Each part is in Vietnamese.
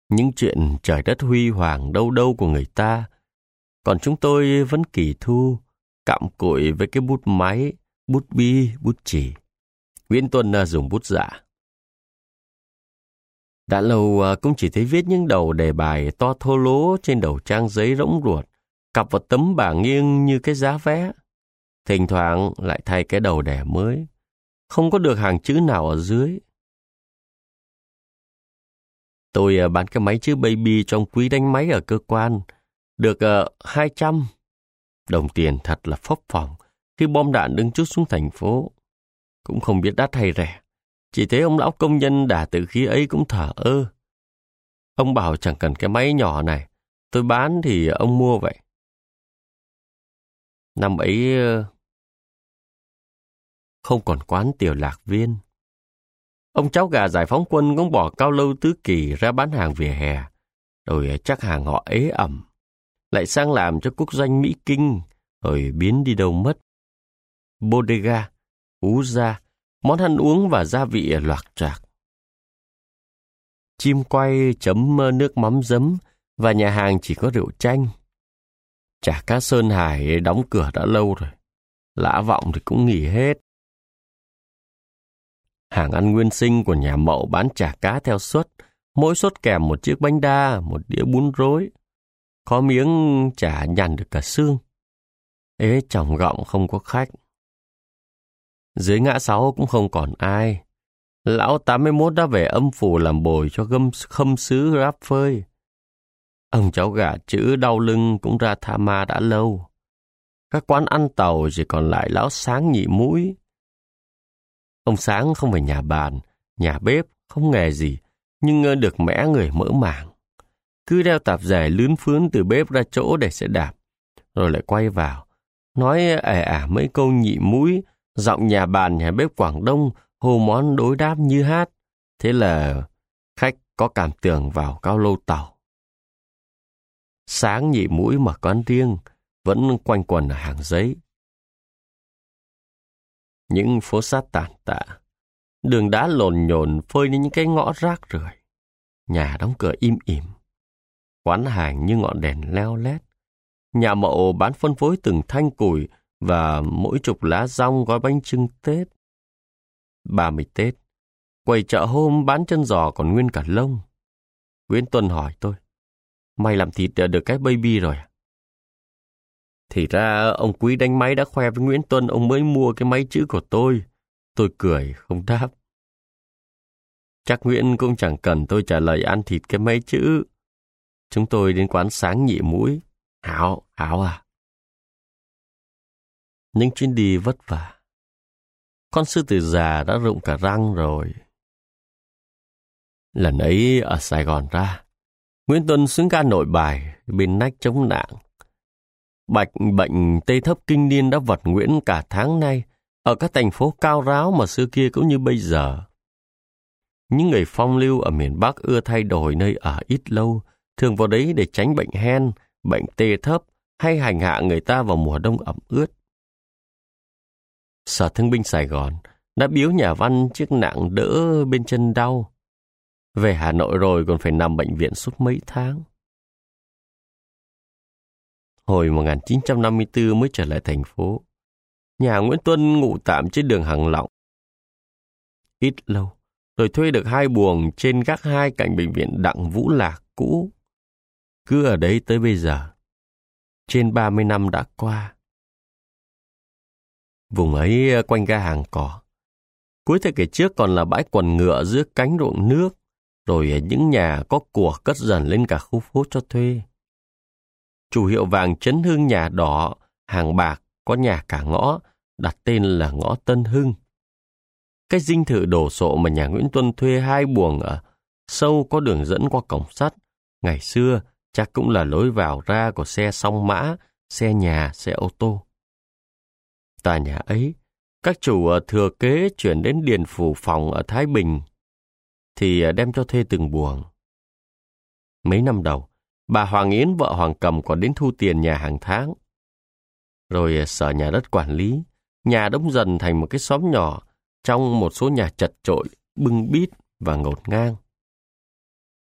Những chuyện trời đất huy hoàng đâu đâu của người ta, còn chúng tôi vẫn kỳ thu, cặm cụi với cái bút máy, bút bi, bút chì. Nguyễn Tuân dùng bút dạ. Đã lâu cũng chỉ thấy viết những đầu đề bài to thô lố trên đầu trang giấy rỗng ruột, cặp vào tấm bảng nghiêng như cái giá vé. Thỉnh thoảng lại thay cái đầu đề mới, không có được hàng chữ nào ở dưới. Tôi bán cái máy chữ Baby trong quý đánh máy ở cơ quan, được 200. Đồng tiền thật là phấp phồng khi bom đạn đứng trút xuống thành phố. Cũng không biết đắt hay rẻ, chỉ thấy ông lão công nhân đả tử khí ấy cũng thở ơ. Ông bảo chẳng cần cái máy nhỏ này, tôi bán thì ông mua vậy. Năm ấy không còn quán Tiểu Lạc Viên. Ông cháu gà giải phóng quân cũng bỏ Cao Lâu Tứ Kỳ ra bán hàng vỉa hè, rồi chắc hàng họ ế ẩm, lại sang làm cho quốc doanh Mỹ Kinh, rồi biến đi đâu mất. Bodega, ú gia, món ăn uống và gia vị loạc choạc. Chim quay chấm nước mắm giấm và nhà hàng chỉ có rượu chanh. Chả cá Sơn Hải đóng cửa đã lâu rồi, Lã Vọng thì cũng nghỉ hết. Hàng ăn nguyên sinh của nhà Mậu bán chả cá theo suất, mỗi suất kèm một chiếc bánh đa, một đĩa bún rối. Có miếng chả nhằn được cả xương. Ế chỏng gọng không có khách. Dưới ngã 6 cũng không còn ai. Lão 81 đã về âm phủ làm bồi cho khâm sứ ráp phơi. Ông cháu gà chữ đau lưng cũng ra tha ma đã lâu. Các quán ăn tàu chỉ còn lại lão Sáng nhị mũi. Ông Sáng không phải nhà bàn, nhà bếp, không nghề gì, nhưng được mẽ người mỡ màng. Cứ đeo tạp dề lướn phướn từ bếp ra chỗ để xe đạp, rồi lại quay vào. Nói mấy câu nhị mũi, giọng nhà bàn nhà bếp Quảng Đông, hồ món đối đáp như hát. Thế là khách có cảm tưởng vào Cao Lâu Tàu. Sáng nhị mũi mở quán riêng, vẫn quanh quẩn ở hàng giấy. Những phố xá tàn tạ, đường đá lồn nhồn phơi lên những cái ngõ rác rưởi. Nhà đóng cửa im ỉm, quán hàng như ngọn đèn leo lét. Nhà Mậu bán phân phối từng thanh củi và mỗi chục lá dong gói bánh chưng Tết. 30 Tết, quầy chợ hôm bán chân giò còn nguyên cả lông. Nguyễn Tuân hỏi tôi, mày làm thịt được cái Baby rồi à? Thì ra ông Quý đánh máy đã khoe với Nguyễn Tuân ông mới mua cái máy chữ của tôi. Tôi cười không đáp. Chắc Nguyễn cũng chẳng cần tôi trả lời ăn thịt cái máy chữ. Chúng tôi đến quán Sáng nhị mũi. Hảo à. Những chuyến đi vất vả. Con sư tử già đã rụng cả răng rồi. Lần ấy ở Sài Gòn ra, Nguyễn Tuân xuống ga Nội Bài bên nách chống nạn. Bệnh tê thấp kinh niên đã vật Nguyễn cả tháng nay ở các thành phố cao ráo mà xưa kia cũng như bây giờ. Những người phong lưu ở miền Bắc ưa thay đổi nơi ở ít lâu, thường vào đấy để tránh bệnh hen, bệnh tê thấp hay hành hạ người ta vào mùa đông ẩm ướt. Sở Thương binh Sài Gòn đã biếu nhà văn chiếc nạng đỡ bên chân đau. Về Hà Nội rồi còn phải nằm bệnh viện suốt mấy tháng. Hồi 1954 mới trở lại thành phố. Nhà Nguyễn Tuân ngụ tạm trên đường Hàng Lọng. Ít lâu, rồi thuê được 2 buồng trên gác 2 cạnh bệnh viện Đặng Vũ Lạc cũ. Cứ ở đấy tới bây giờ. Trên 30 năm đã qua. Vùng ấy quanh ga Hàng Cỏ. Cuối thế kỷ trước còn là bãi quần ngựa giữa cánh ruộng nước, rồi những nhà có của cất dần lên cả khu phố cho thuê. Chủ hiệu vàng Trấn Hưng nhà đỏ, hàng bạc, có nhà cả ngõ, đặt tên là ngõ Tân Hưng. Cái dinh thự đồ sộ mà nhà Nguyễn Tuân thuê 2 buồng ở sâu có đường dẫn qua cổng sắt, ngày xưa chắc cũng là lối vào ra của xe song mã, xe nhà, xe ô tô. Tòa nhà ấy, các chủ thừa kế chuyển đến Điền Phủ Phòng ở Thái Bình, thì đem cho thuê từng buồng. Mấy năm đầu, bà Hoàng Yến vợ Hoàng Cầm còn đến thu tiền nhà hàng tháng. Rồi sở nhà đất quản lý, nhà đóng dần thành một cái xóm nhỏ trong một số nhà chật chội, bưng bít và ngổn ngang.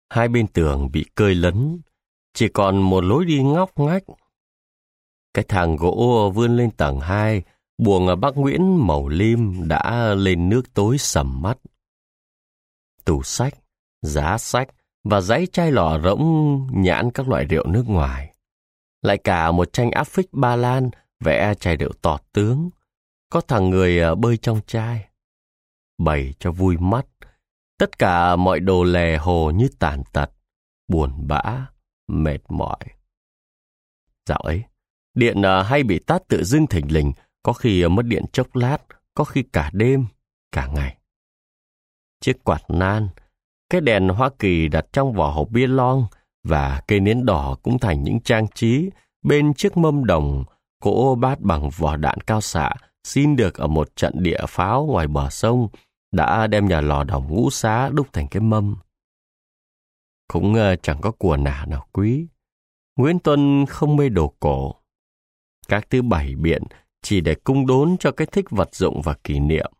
Hai bên tường bị cơi lấn, chỉ còn một lối đi ngóc ngách. Cái thang gỗ vươn lên tầng 2, buồng bác Nguyễn màu lim đã lên nước tối sầm mắt. Tủ sách, giá sách và dãy chai lọ rỗng nhãn các loại rượu nước ngoài. Lại cả một tranh áp phích Ba Lan vẽ chai rượu tọt tướng, có thằng người bơi trong chai. Bày cho vui mắt, tất cả mọi đồ lè hồ như tàn tật, buồn bã, mệt mỏi. Dạo ấy, điện hay bị tắt tự dưng thình lình, có khi mất điện chốc lát, có khi cả đêm, cả ngày. Chiếc quạt nan, cái đèn Hoa Kỳ đặt trong vỏ hộp bia lon và cây nến đỏ cũng thành những trang trí bên chiếc mâm đồng, cỗ bát bằng vỏ đạn cao xạ xin được ở một trận địa pháo ngoài bờ sông, đã đem nhà lò đồng Ngũ Xá đúc thành cái mâm. Cũng chẳng có của nả nào quý. Nguyễn Tuân không mê đồ cổ. Các thứ bày biện chỉ để cung đốn cho cái thích vật dụng và kỷ niệm.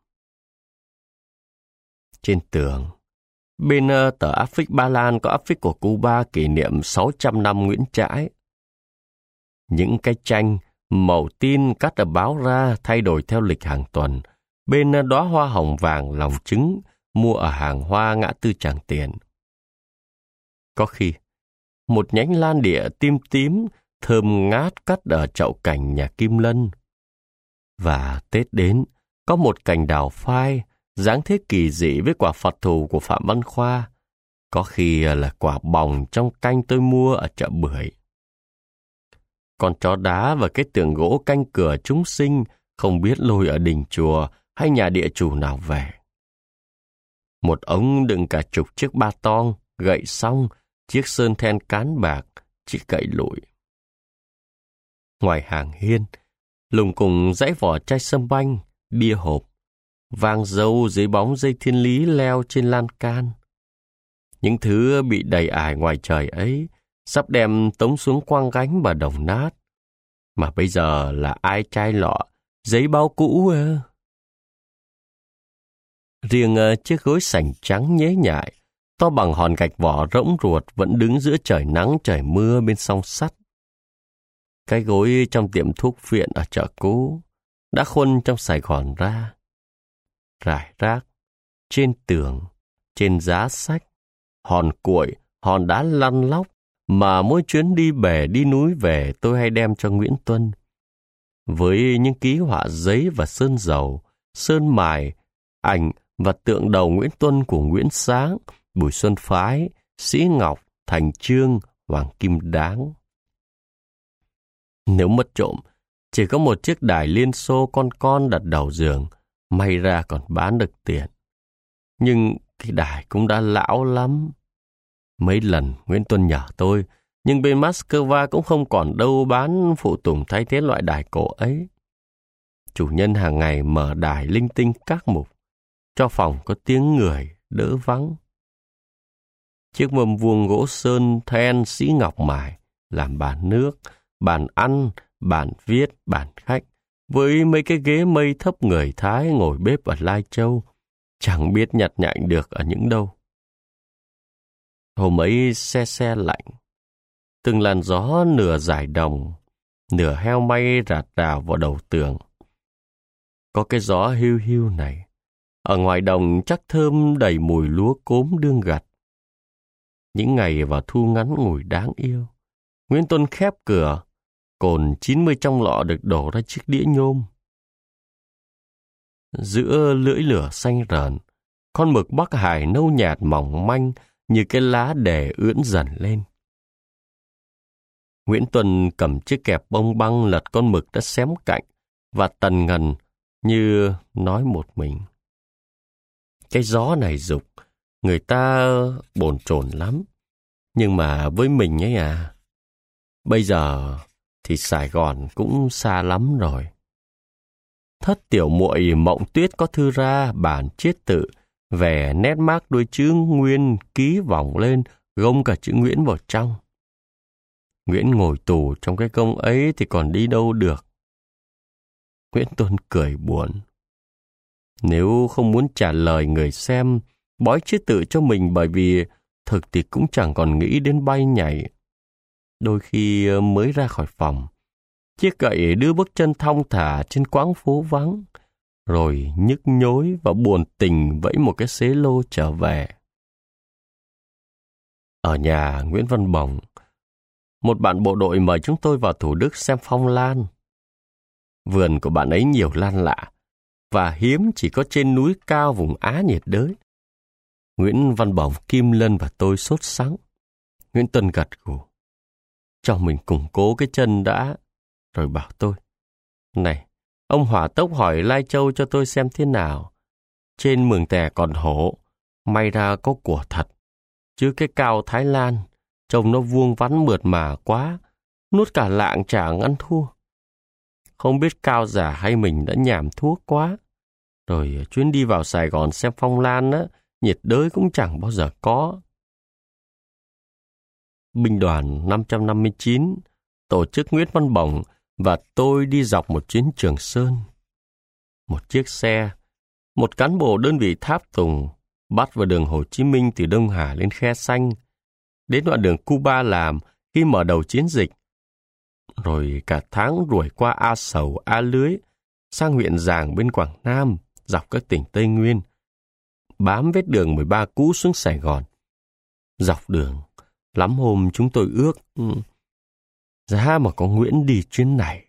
Trên tường, bên tờ áp phích Ba Lan có áp phích của Cuba kỷ niệm 600 năm Nguyễn Trãi. Những cái tranh màu tin cắt ở báo ra thay đổi theo lịch hàng tuần. Bên đóa hoa hồng vàng lòng trứng mua ở hàng hoa ngã tư Tràng Tiền. Có khi, một nhánh lan địa tím tím thơm ngát cắt ở chậu cảnh nhà Kim Lân. Và Tết đến, có một cành đào phai dáng thế kỳ dị với quả Phật thù của Phạm Văn Khoa. Có khi là quả bòng trong canh tôi mua ở chợ Bưởi. Con chó đá và cái tượng gỗ canh cửa chúng sinh không biết lôi ở đình chùa hay nhà địa chủ nào về. Một ống đựng cả chục chiếc ba tong, gậy song, chiếc sơn then cán bạc, chiếc gậy lụi. Ngoài hàng hiên, lùng cùng dãy vỏ chai sâm banh, bia hộp, vang dâu dưới bóng dây thiên lý leo trên lan can. Những thứ bị đầy ải ngoài trời ấy sắp đem tống xuống quang gánh và đồng nát. Mà bây giờ là ai chai lọ, giấy bao cũ à? Riêng chiếc gối sành trắng nhế nhại, to bằng hòn gạch vỏ rỗng ruột vẫn đứng giữa trời nắng trời mưa bên song sắt. Cái gối trong tiệm thuốc viện ở chợ cũ đã khuân trong Sài Gòn ra. Rải rác, trên tường, trên giá sách, hòn cuội, hòn đá lăn lóc mà mỗi chuyến đi bể đi núi về tôi hay đem cho Nguyễn Tuân. Với những ký họa giấy và sơn dầu, sơn mài, ảnh và tượng đầu Nguyễn Tuân của Nguyễn Sáng, Bùi Xuân Phái, Sĩ Ngọc, Thành Chương, Hoàng Kim Đáng. Nếu mất trộm, chỉ có một chiếc đài Liên Xô con đặt đầu giường, may ra còn bán được tiền. Nhưng cái đài cũng đã lão lắm. Mấy lần Nguyễn Tuân nhờ tôi, nhưng bên Moscow cũng không còn đâu bán phụ tùng thay thế loại đài cổ ấy. Chủ nhân hàng ngày mở đài linh tinh các mục, cho phòng có tiếng người, đỡ vắng. Chiếc mâm vuông gỗ sơn then Sĩ Ngọc mài, làm bàn nước, bàn ăn, bàn viết, bàn khách, với mấy cái ghế mây thấp người Thái ngồi bếp ở Lai Châu, chẳng biết nhặt nhạnh được ở những đâu. Hôm ấy se lạnh, từng làn gió nửa giải đồng, nửa heo may rạt rào vào đầu tường. Có cái gió hiu hiu này, ở ngoài đồng chắc thơm đầy mùi lúa cốm đương gặt. Những ngày vào thu ngắn ngủi đáng yêu, Nguyễn Tuân khép cửa, cồn 90 trong lọ được đổ ra chiếc đĩa nhôm. Giữa lưỡi lửa xanh rờn, con mực Bắc Hải nâu nhạt mỏng manh như cái lá đề ưỡn dần lên. Nguyễn Tuân cầm chiếc kẹp bông băng lật con mực đã xém cạnh và tần ngần như nói một mình. Cái gió này rục, người ta bồn chồn lắm. Nhưng mà với mình ấy à, bây giờ thì Sài Gòn cũng xa lắm rồi. Thất tiểu muội Mộng Tuyết có thư ra bản chiết tự, về nét mác đôi chữ Nguyên ký vòng lên, gông cả chữ Nguyễn vào trong. Nguyễn ngồi tù trong cái công ấy thì còn đi đâu được. Nguyễn Tuân cười buồn. Nếu không muốn trả lời người xem, bói chữ tự cho mình bởi vì thực thì cũng chẳng còn nghĩ đến bay nhảy. Đôi khi mới ra khỏi phòng, chiếc gậy đưa bước chân thong thả trên quãng phố vắng, rồi nhức nhối và buồn tình vẫy một cái xế lô trở về. Ở nhà Nguyễn Văn Bổng, một bạn bộ đội mời chúng tôi vào Thủ Đức xem phong lan. Vườn của bạn ấy nhiều lan lạ, và hiếm chỉ có trên núi cao vùng Á nhiệt đới. Nguyễn Văn Bổng, Kim Lân và tôi sốt sắng. Nguyễn Tuân gật gù, cho mình củng cố cái chân đã, rồi bảo tôi: này, ông hỏa tốc hỏi Lai Châu cho tôi xem thế nào. Trên Mường Tè còn hổ, may ra có của thật. Chứ cái cao Thái Lan, trông nó vuông vắn mượt mà quá, nuốt cả lạng chả ăn thua. Không biết cao giả hay mình đã nhảm thuốc quá. Rồi chuyến đi vào Sài Gòn xem phong lan á, nhiệt đới cũng chẳng bao giờ có. Binh đoàn 559 tổ chức Nguyễn Văn Bổng và tôi đi dọc một chuyến Trường Sơn. Một chiếc xe, một cán bộ đơn vị tháp tùng bắt vào đường Hồ Chí Minh từ Đông Hà lên Khe Xanh, đến đoạn đường Cuba làm khi mở đầu chiến dịch, rồi cả tháng đuổi qua A Sầu, A Lưới, sang huyện Giàng bên Quảng Nam, dọc các tỉnh Tây Nguyên, bám vết đường 13 cũ xuống Sài Gòn. Dọc đường, lắm hôm chúng tôi ước, giá mà có Nguyễn đi chuyến này.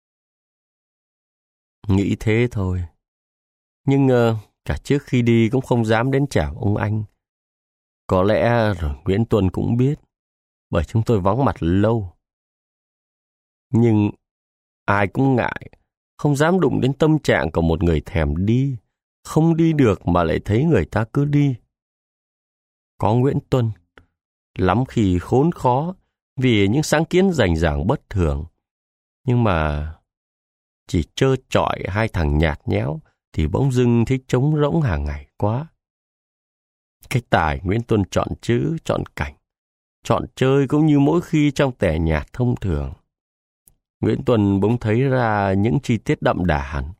Nghĩ thế thôi. Nhưng cả trước khi đi cũng không dám đến chào ông anh. Có lẽ rồi Nguyễn Tuân cũng biết, bởi chúng tôi vắng mặt lâu. Nhưng ai cũng ngại, không dám đụng đến tâm trạng của một người thèm đi, không đi được mà lại thấy người ta cứ đi. Có Nguyễn Tuân, lắm khi khốn khó vì những sáng kiến rành ràng bất thường. Nhưng mà chỉ trơ trọi hai thằng nhạt nhẽo thì bỗng dưng thấy trống rỗng hàng ngày quá. Cái tài Nguyễn Tuân chọn chữ, chọn cảnh, chọn chơi cũng như mỗi khi trong tẻ nhạt thông thường. Nguyễn Tuân bỗng thấy ra những chi tiết đậm đà hẳn.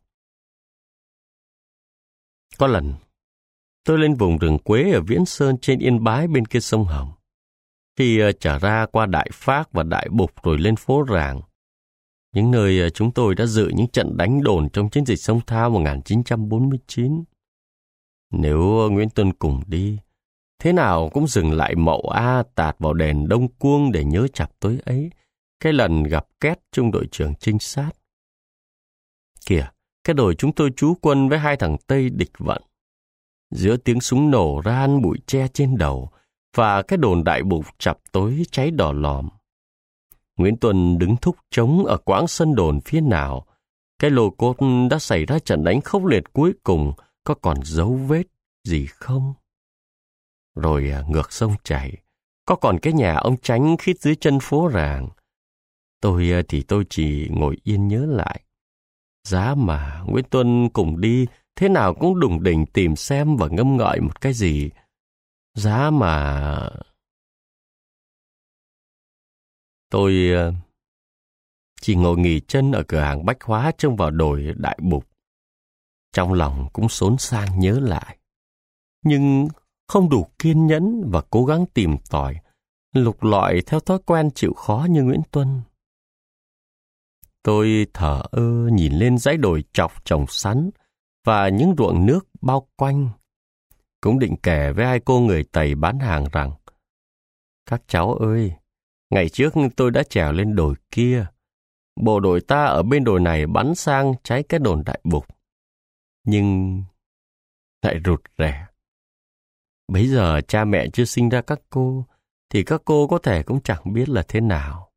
Có lần, tôi lên vùng rừng quế ở Viễn Sơn trên Yên Bái bên kia sông Hồng. Khi trở ra qua Đại Phác và Đại Bục rồi lên phố Ràng, những nơi chúng tôi đã dự những trận đánh đồn trong chiến dịch sông Thao 1949. Nếu Nguyễn Tuân cùng đi, thế nào cũng dừng lại Mậu A tạt vào đèn Đông Cuông để nhớ chập tối ấy, cái lần gặp Két trung đội trưởng trinh sát. Kìa, cái đồi chúng tôi trú quân với hai thằng Tây địch vận. Giữa tiếng súng nổ ran bụi tre trên đầu và cái đồn Đại Bục chập tối cháy đỏ lòm. Nguyễn Tuân đứng thúc trống ở quãng sân đồn phía nào. Cái lô cốt đã xảy ra trận đánh khốc liệt cuối cùng có còn dấu vết gì không? Rồi ngược sông chảy, có còn cái nhà ông Chánh khít dưới chân phố Ràng. Tôi thì tôi chỉ ngồi yên nhớ lại. Giá mà Nguyễn Tuân cùng đi, thế nào cũng đùng đỉnh tìm xem và ngâm ngợi một cái gì. Giá mà... Tôi chỉ ngồi nghỉ chân ở cửa hàng bách hóa trông vào đồi Đại Bục. Trong lòng cũng xốn sang nhớ lại. Nhưng không đủ kiên nhẫn và cố gắng tìm tòi, lục lọi theo thói quen chịu khó như Nguyễn Tuân. Tôi thở ơ nhìn lên dãy đồi chọc trồng sắn và những ruộng nước bao quanh. Cũng định kể với hai cô người Tây bán hàng rằng: các cháu ơi, ngày trước tôi đã trèo lên đồi kia. Bộ đội ta ở bên đồi này bắn sang cháy cái đồn Đại Bục. Nhưng lại rụt rè. Bấy giờ cha mẹ chưa sinh ra các cô, thì các cô có thể cũng chẳng biết là thế nào.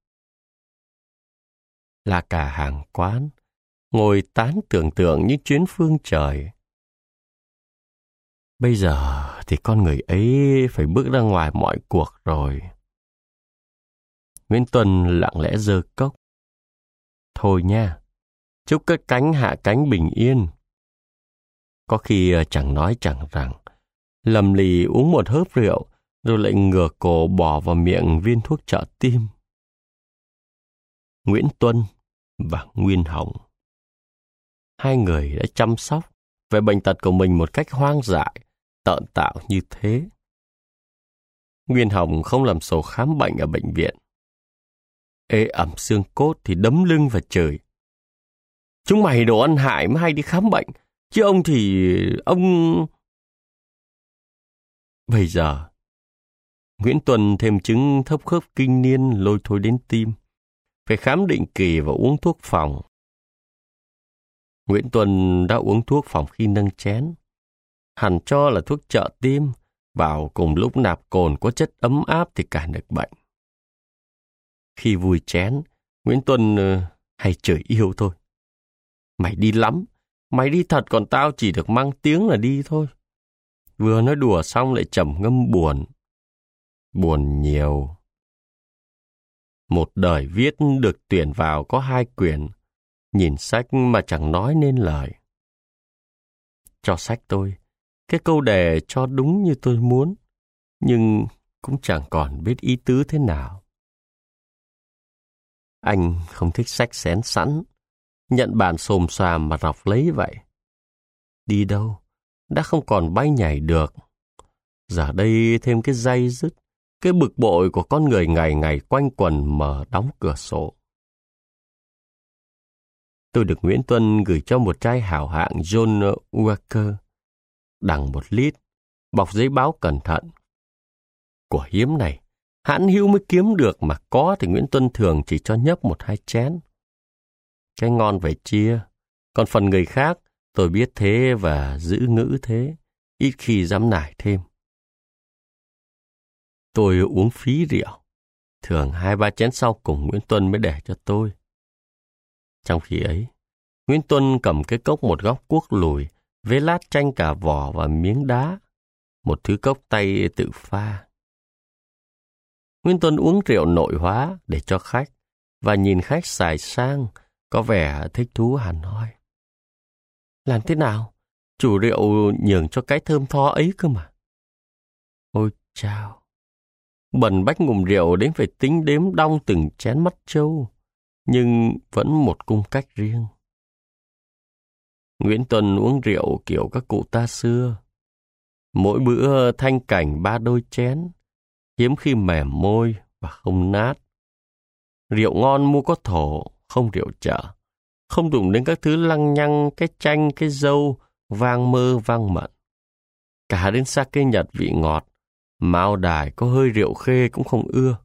Là cả hàng quán, ngồi tán tưởng tượng những chuyến phương trời. Bây giờ thì con người ấy phải bước ra ngoài mọi cuộc rồi. Nguyễn Tuân lặng lẽ giơ cốc. Thôi nha, chúc các cánh hạ cánh bình yên. Có khi chẳng nói chẳng rằng, lầm lì uống một hớp rượu, rồi lại ngửa cổ bỏ vào miệng viên thuốc trợ tim. Nguyễn Tuân và Nguyên Hồng. Hai người đã chăm sóc về bệnh tật của mình một cách hoang dại, tợn tạo như thế. Nguyên Hồng không làm sổ khám bệnh ở bệnh viện. Ê ẩm xương cốt thì đấm lưng và chửi. Chúng mày đồ ăn hại mới hay đi khám bệnh, chứ ông thì... ông... Bây giờ, Nguyễn Tuân thêm chứng thấp khớp kinh niên lôi thôi đến tim, phải khám định kỳ và uống thuốc phòng. Nguyễn Tuân đã uống thuốc phòng khi nâng chén. Hẳn cho là thuốc trợ tim, vào cùng lúc nạp cồn có chất ấm áp thì cản được bệnh. Khi vui chén, Nguyễn Tuân hay chửi yêu thôi. Mày đi lắm, mày đi thật, còn tao chỉ được mang tiếng là đi thôi. Vừa nói đùa xong lại trầm ngâm buồn. Buồn nhiều. Một đời viết được tuyển vào có 2 quyển, nhìn sách mà chẳng nói nên lời. Cho sách tôi, cái câu đề cho đúng như tôi muốn, nhưng cũng chẳng còn biết ý tứ thế nào. Anh không thích sách xén sẵn, nhận bản xồm xoàm mà đọc lấy vậy. Đi đâu, đã không còn bay nhảy được. Giờ đây thêm cái day dứt, cái bực bội của con người ngày ngày quanh quần mở đóng cửa sổ. Tôi được Nguyễn Tuân gửi cho một chai hảo hạng John Walker, đằng 1 lít, bọc giấy báo cẩn thận. Của hiếm này, hãn hữu mới kiếm được, mà có thì Nguyễn Tuân thường chỉ cho nhấp 1-2 chén. Cái ngon phải chia, còn phần người khác tôi biết thế và giữ ngữ thế, ít khi dám nải thêm. Tôi uống phí rượu, thường 2-3 chén sau cùng Nguyễn Tuân mới để cho tôi. Trong khi ấy, Nguyễn Tuân cầm cái cốc một góc cuốc lùi, với lát chanh cả vỏ và miếng đá, một thứ cốc tay tự pha. Nguyễn Tuân uống rượu nội hóa để cho khách, và nhìn khách xài sang, có vẻ thích thú hẳn hoi. Làm thế nào? Chủ rượu nhường cho cái thơm tho ấy cơ mà. Ôi chao! Bần bách ngụm rượu đến phải tính đếm đong từng chén mắt trâu, nhưng vẫn một cung cách riêng. Nguyễn Tuân uống rượu kiểu các cụ ta xưa. Mỗi bữa thanh cảnh 3 đôi chén, hiếm khi mềm môi và không nát. Rượu ngon mua có thổ, không rượu chợ. Không đụng đến các thứ lăng nhăng, cái chanh, cái dâu, vang mơ vang mận. Cả đến sake Nhật vị ngọt, Mao Đài có hơi rượu khê cũng không ưa.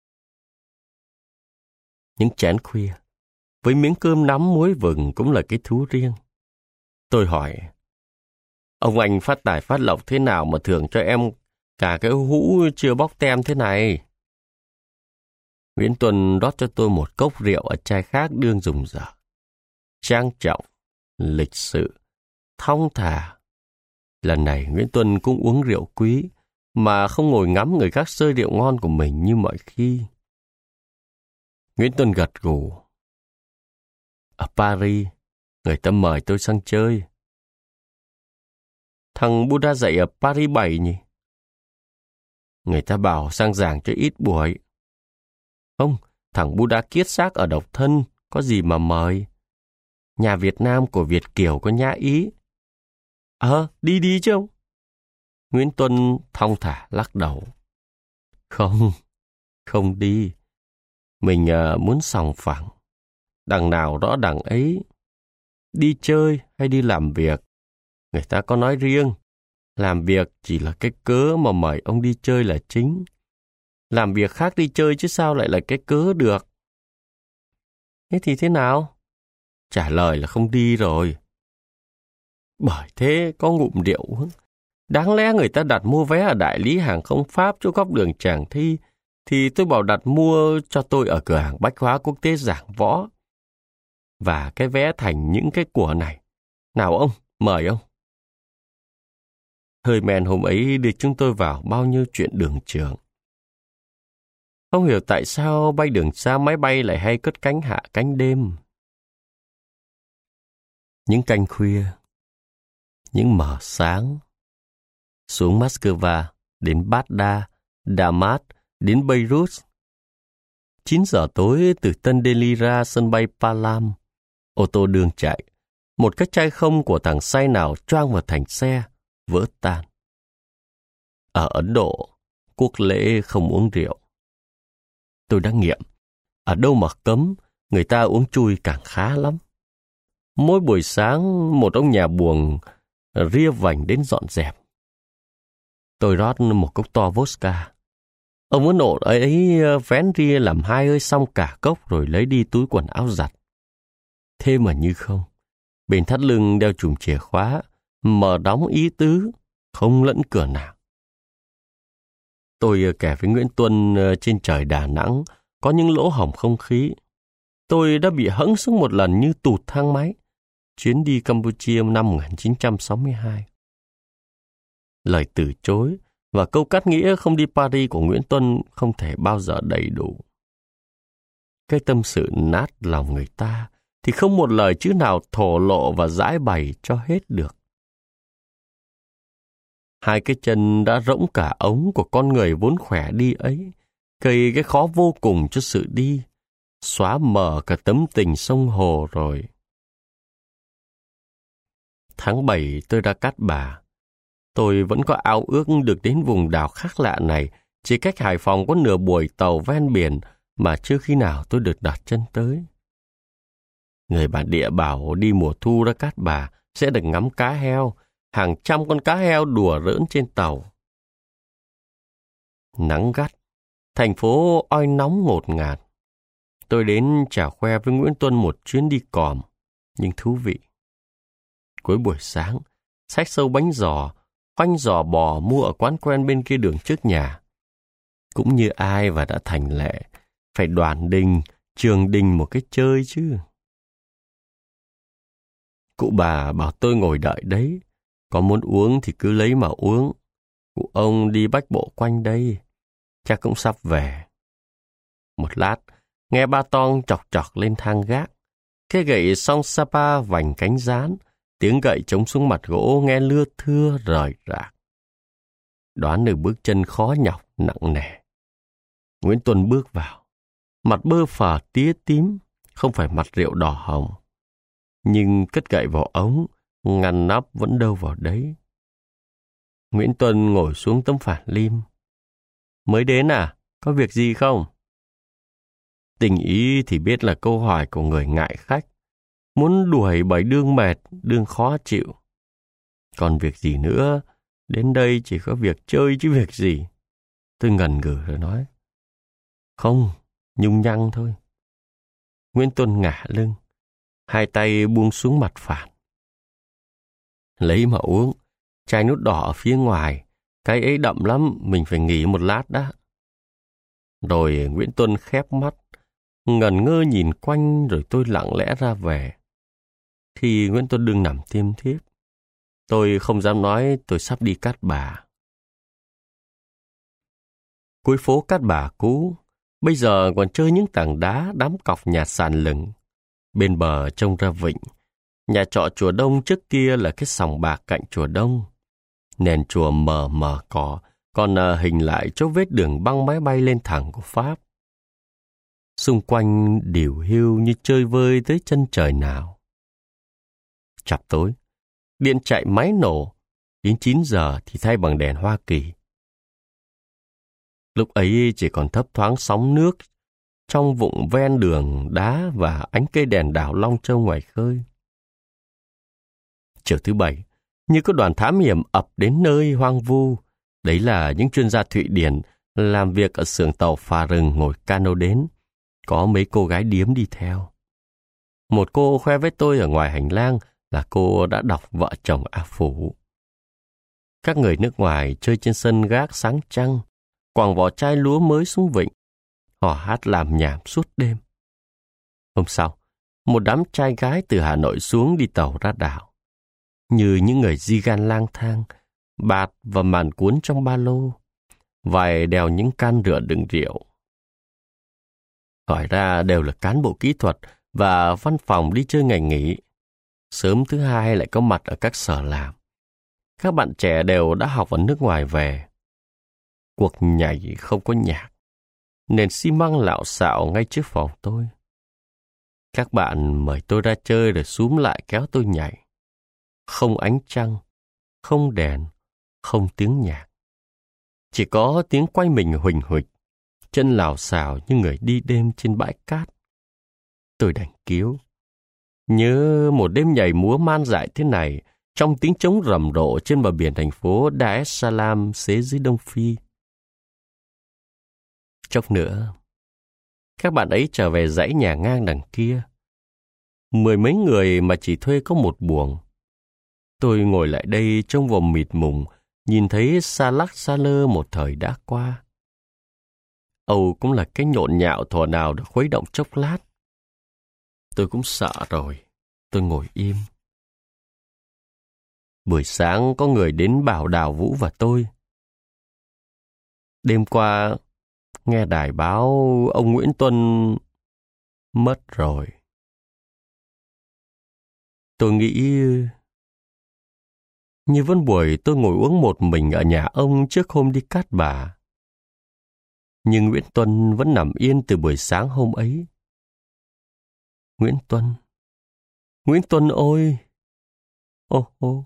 Những chén khuya, với miếng cơm nắm muối vừng cũng là cái thú riêng. Tôi hỏi, ông anh phát tài phát lộc thế nào mà thưởng cho em cả cái hũ chưa bóc tem thế này? Nguyễn Tuân rót cho tôi một cốc rượu ở chai khác đương dùng dở. Trang trọng, lịch sự, thong thả. Lần này Nguyễn Tuân cũng uống rượu quý, mà không ngồi ngắm người khác sơi rượu ngon của mình như mọi khi. Nguyễn Tuân gật gù. Ở Paris, người ta mời tôi sang chơi. Thằng Buddha dạy ở Paris 7 nhỉ? Người ta bảo sang giảng cho ít buổi. Không, thằng Buddha kiết xác ở độc thân, có gì mà mời. Nhà Việt Nam của Việt Kiều có nhã ý. Đi chứ ông. Nguyễn Tuân thong thả lắc đầu. Không đi. Mình muốn sòng phẳng. Đằng nào rõ đằng ấy. Đi chơi hay đi làm việc, người ta có nói riêng. Làm việc chỉ là cái cớ mà mời ông đi chơi là chính. Làm việc khác đi chơi chứ sao lại là cái cớ được. Thế thì thế nào? Trả lời là không đi rồi. Bởi thế có ngụm rượu uống. Đáng lẽ người ta đặt mua vé ở đại lý hàng không Pháp chỗ góc đường Tràng Thi, thì tôi bảo đặt mua cho tôi ở cửa hàng bách hóa quốc tế Giảng Võ. Và cái vé thành những cái của này. Nào ông, mời ông. Hơi men hôm ấy đưa chúng tôi vào bao nhiêu chuyện đường trường. Không hiểu tại sao bay đường xa máy bay lại hay cất cánh hạ cánh đêm. Những canh khuya, những mờ sáng. Xuống Moscow, đến Baghdad, Damas, đến Beirut. 9 giờ tối từ Tân Delhi ra sân bay Palam. Ô tô đường chạy. Một cái chai không của thằng say nào choang vào thành xe, vỡ tan. Ở Ấn Độ, quốc lễ không uống rượu. Tôi đã nghiệm, ở đâu mà cấm, người ta uống chui càng khá lắm. Mỗi buổi sáng, một ông nhà buồng ria vành đến dọn dẹp. Tôi rót một cốc to vodka. Ông muốn nộ ấy vén ria làm 2 hơi xong cả cốc rồi lấy đi túi quần áo giặt. Thế mà như không. Bên thắt lưng đeo chùm chìa khóa, mở đóng ý tứ, không lẫn cửa nào. Tôi kể với Nguyễn Tuân trên trời Đà Nẵng có những lỗ hổng không khí. Tôi đã bị hẫng xuống một lần như tụt thang máy. Chuyến đi Campuchia năm 1962. Lời từ chối và câu cắt nghĩa không đi Paris của Nguyễn Tuân không thể bao giờ đầy đủ. Cái tâm sự nát lòng người ta thì không một lời chữ nào thổ lộ và giải bày cho hết được. 2 cái chân đã rỗng cả ống của con người vốn khỏe đi ấy, gây cái khó vô cùng cho sự đi, xóa mờ cả tấm tình sông hồ rồi. Tháng 7 tôi ra Cát Bà. Tôi vẫn có ao ước được đến vùng đảo khác lạ này, chỉ cách Hải Phòng có nửa buổi tàu ven biển mà chưa khi nào tôi được đặt chân tới. Người bản địa bảo đi mùa thu ra Cát Bà sẽ được ngắm cá heo, hàng trăm con cá heo đùa giỡn trên tàu. Nắng gắt, thành phố oi nóng ngột ngạt. Tôi đến chả khoe với Nguyễn Tuân một chuyến đi còm, nhưng thú vị. Cuối buổi sáng, xách sâu bánh giò, khoanh giò bò mua ở quán quen bên kia đường trước nhà. Cũng như ai và đã thành lệ, phải đoàn đình, trường đình một cái chơi chứ. Cụ bà bảo tôi ngồi đợi đấy, có muốn uống thì cứ lấy mà uống. Cụ ông đi bách bộ quanh đây, chắc cũng sắp về. Một lát, nghe ba Tong chọc chọc lên thang gác. Cái gậy song Sapa vành cánh rán, tiếng gậy chống xuống mặt gỗ nghe lưa thưa rời rạc. Đoán được bước chân khó nhọc nặng nề. Nguyễn Tuân bước vào, mặt bơ phờ tía tím, không phải mặt rượu đỏ hồng. Nhưng cất gậy vào ống, ngăn nắp vẫn đâu vào đấy. Nguyễn Tuân ngồi xuống tấm phản lim. Mới đến à? Có việc gì không? Tình ý thì biết là câu hỏi của người ngại khách. Muốn đuổi bởi đương mệt, đương khó chịu. Còn việc gì nữa? Đến đây chỉ có việc chơi chứ việc gì. Tôi ngần ngừ rồi nói. Không, nhung nhăng thôi. Nguyễn Tuân ngả lưng, 2 tay buông xuống mặt phản. Lấy mà uống, chai nút đỏ ở phía ngoài. Cái ấy đậm lắm, mình phải nghỉ một lát đã. Rồi Nguyễn Tuân khép mắt, ngẩn ngơ nhìn quanh rồi tôi lặng lẽ ra về. Khi Nguyễn Tuân đương nằm tiêm thiếp, tôi không dám nói tôi sắp đi Cát Bà. Cuối phố Cát Bà cũ, bây giờ còn chơi những tảng đá đám cọc nhạt sàn lừng. Bên bờ trông ra vịnh, nhà trọ chùa Đông trước kia là cái sòng bạc cạnh chùa Đông. Nền chùa mờ mờ cỏ, còn hình lại chỗ vết đường băng máy bay lên thẳng của Pháp. Xung quanh điều hiu như chơi vơi tới chân trời nào. Chập tối, điện chạy máy nổ, đến 9 giờ thì thay bằng đèn Hoa Kỳ. Lúc ấy chỉ còn thấp thoáng sóng nước trong vụng ven đường đá và ánh cây đèn đảo long châu ngoài khơi. Chiều thứ Bảy, như có đoàn thám hiểm ập đến nơi hoang vu. Đấy là những chuyên gia Thụy Điển làm việc ở xưởng tàu phà rừng ngồi cano đến. Có mấy cô gái điếm đi theo. Một cô khoe với tôi ở ngoài hành lang là cô đã đọc Vợ chồng A Phủ. Các người nước ngoài chơi trên sân gác sáng trăng, quàng vỏ chai lúa mới xuống vịnh. Họ hát làm nhảm suốt đêm. Hôm sau, một đám trai gái từ Hà Nội xuống đi tàu ra đảo. Như những người di gan lang thang, bạt và màn cuốn trong ba lô. Vài đèo những can rượu đựng rượu. Hỏi ra đều là cán bộ kỹ thuật và văn phòng đi chơi ngày nghỉ. Sớm thứ Hai lại có mặt ở các sở làm. Các bạn trẻ đều đã học ở nước ngoài về. Cuộc nhảy không có nhạc. Nền xi măng lạo xạo ngay trước phòng tôi. Các bạn mời tôi ra chơi rồi xúm lại kéo tôi nhảy. Không ánh trăng, không đèn, không tiếng nhạc. Chỉ có tiếng quay mình huỳnh huỳnh, chân lảo xảo như người đi đêm trên bãi cát. Tôi đành cứu. Nhớ một đêm nhảy múa man dại thế này, trong tiếng trống rầm rộ trên bờ biển thành phố Dar es Salaam xế dưới Đông Phi. Chốc nữa, các bạn ấy trở về dãy nhà ngang đằng kia. 10 mấy người mà chỉ thuê có một buồng. Tôi ngồi lại đây trong vòng mịt mùng, nhìn thấy xa lắc xa lơ một thời đã qua. Âu cũng là cái nhộn nhạo thuở nào được khuấy động chốc lát. Tôi cũng sợ rồi, tôi ngồi im. Buổi sáng có người đến bảo Đào Vũ và tôi. Đêm qua, nghe đài báo ông Nguyễn Tuân mất rồi. Tôi nghĩ như vẫn buổi tôi ngồi uống một mình ở nhà ông trước hôm đi Cát Bà. Nhưng Nguyễn Tuân vẫn nằm yên từ buổi sáng hôm ấy. Nguyễn Tuân ôi! Ô ô!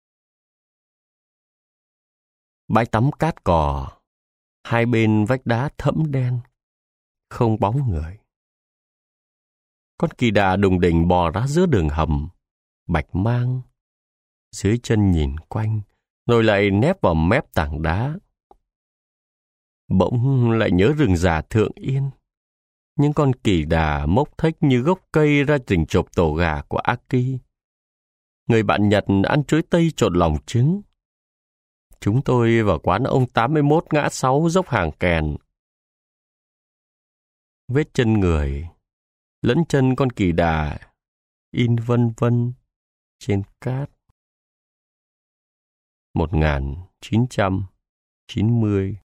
Bãi tắm cát cò, hai bên vách đá thẫm đen, không bóng người. Con kỳ đà đùng đỉnh bò ra giữa đường hầm, bạch mang. Dưới chân nhìn quanh, rồi lại nép vào mép tảng đá. Bỗng lại nhớ rừng già Thượng Yên. Những con kỳ đà mốc thếch như gốc cây ra rình chộp tổ gà của Aki. Người bạn Nhật ăn chuối tây trộn lòng trứng. Chúng tôi vào quán ông 81 ngã 6 dốc Hàng Kèn. Vết chân người, lẫn chân con kỳ đà, in vân vân trên cát. 1990